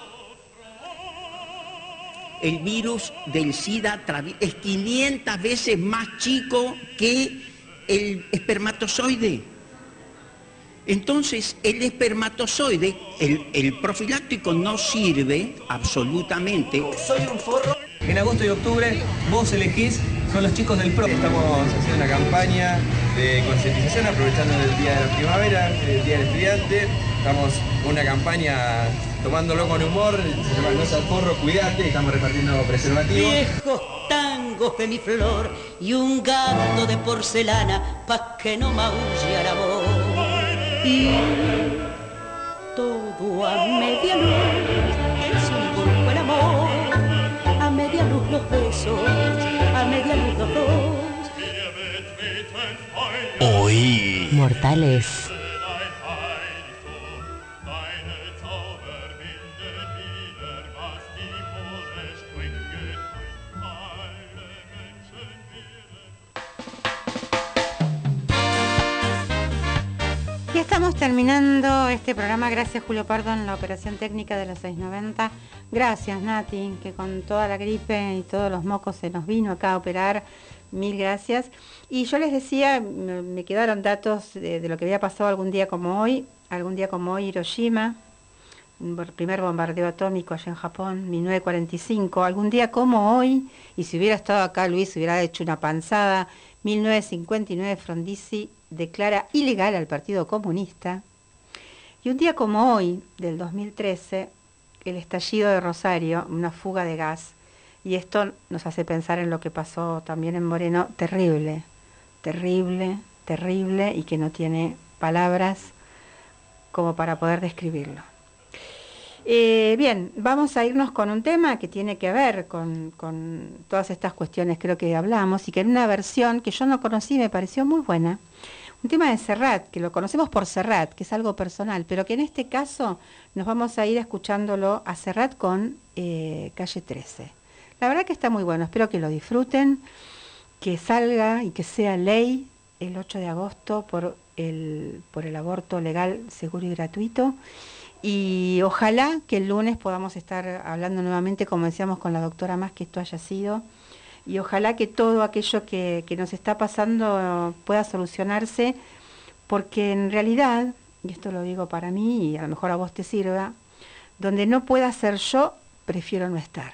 El virus del SIDA es quinientas veces más chico que el espermatozoide. Entonces, el espermatozoide, el, el profiláctico no sirve absolutamente. Soy un forro. En agosto y octubre vos elegís Con los chicos del P R O estamos haciendo una campaña de concientización aprovechando el Día de la Primavera, el Día del Estudiante. Estamos con una campaña tomándolo con humor, se llama No seas forro, cuidate, y estamos repartiendo preservativos. Viejos tangos de mi flor y un gato de porcelana pa' que no maulle al amor. Y todo a media luz es un grupo el amor, a media luz los besos, a media luz los dos. Hoy. Mortales. Y estamos terminando este programa. Gracias, Julio Pardo, en la operación técnica de los seiscientos noventa. Gracias, Nati, que con toda la gripe y todos los mocos se nos vino acá a operar. Mil gracias. Y yo les decía, me, me quedaron datos de, de lo que había pasado algún día como hoy. Algún día como hoy, Hiroshima, un primer bombardeo atómico allá en Japón, mil novecientos cuarenta y cinco. Algún día como hoy, y si hubiera estado acá Luis, hubiera hecho una panzada. mil novecientos cincuenta y nueve, Frondizi declara ilegal al Partido Comunista. Y un día como hoy, del dos mil trece, el estallido de Rosario, una fuga de gas. Y esto nos hace pensar en lo que pasó también en Moreno. Terrible, terrible, terrible, y que no tiene palabras como para poder describirlo. Eh, bien, vamos a irnos con un tema que tiene que ver con, con todas estas cuestiones, creo que hablamos, y que en una versión que yo no conocí me pareció muy buena. Un tema de Serrat, que lo conocemos por Serrat, que es algo personal, pero que en este caso nos vamos a ir escuchándolo a Serrat con eh, Calle trece. La verdad que está muy bueno, espero que lo disfruten, que salga y que sea ley el ocho de agosto por el, por el aborto legal, seguro y gratuito. Y ojalá que el lunes podamos estar hablando nuevamente, como decíamos con la doctora Más, que esto haya sido. Y ojalá que todo aquello que, que nos está pasando pueda solucionarse, porque en realidad, y esto lo digo para mí y a lo mejor a vos te sirva, donde no pueda ser yo, prefiero no estar.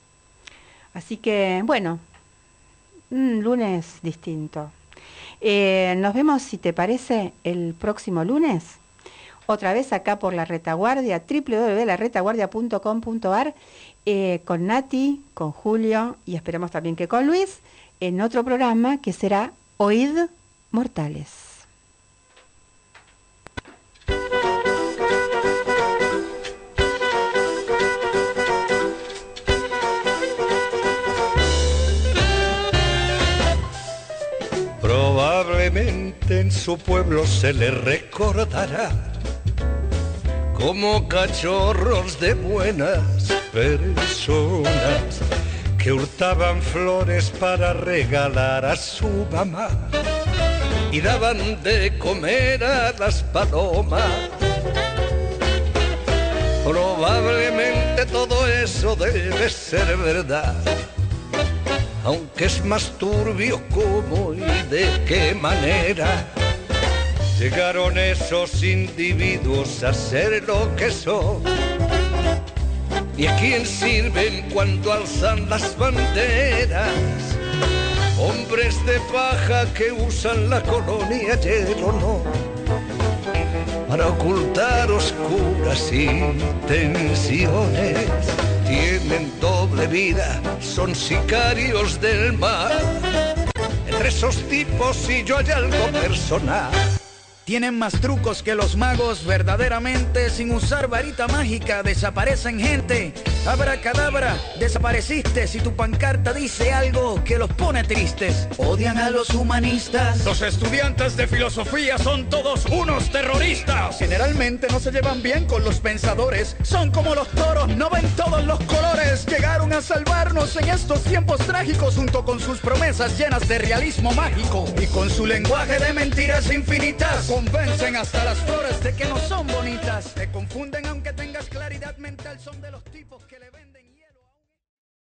Así que, bueno, un lunes distinto. Eh, nos vemos, si te parece, el próximo lunes. Otra vez acá por La Retaguardia, doble u doble u doble u punto la retaguardia punto com punto a r, eh, con Nati, con Julio y esperamos también que con Luis, en otro programa que será Oíd Mortales. Probablemente en su pueblo se le recordará como cachorros de buenas personas que hurtaban flores para regalar a su mamá y daban de comer a las palomas. Probablemente todo eso debe ser verdad, aunque es más turbio cómo y de qué manera llegaron esos individuos a ser lo que son. ¿Y a quién sirven cuando alzan las banderas? Hombres de paja que usan la colonia y el honor para ocultar oscuras intenciones. Tienen doble vida, son sicarios del mal. Entre esos tipos y yo hay algo personal. Tienen más trucos que los magos, verdaderamente, sin usar varita mágica, desaparecen gente. Abracadabra, desapareciste si tu pancarta dice algo que los pone tristes. Odian a los humanistas. Los estudiantes de filosofía son todos unos terroristas. Generalmente no se llevan bien con los pensadores. Son como los toros, no ven todos los colores. Llegaron a salvarnos en estos tiempos trágicos junto con sus promesas llenas de realismo mágico. Y con su lenguaje de mentiras infinitas convencen hasta las flores de que no son bonitas. Te confunden aunque tengas claridad mental, son de los tipos que le ven.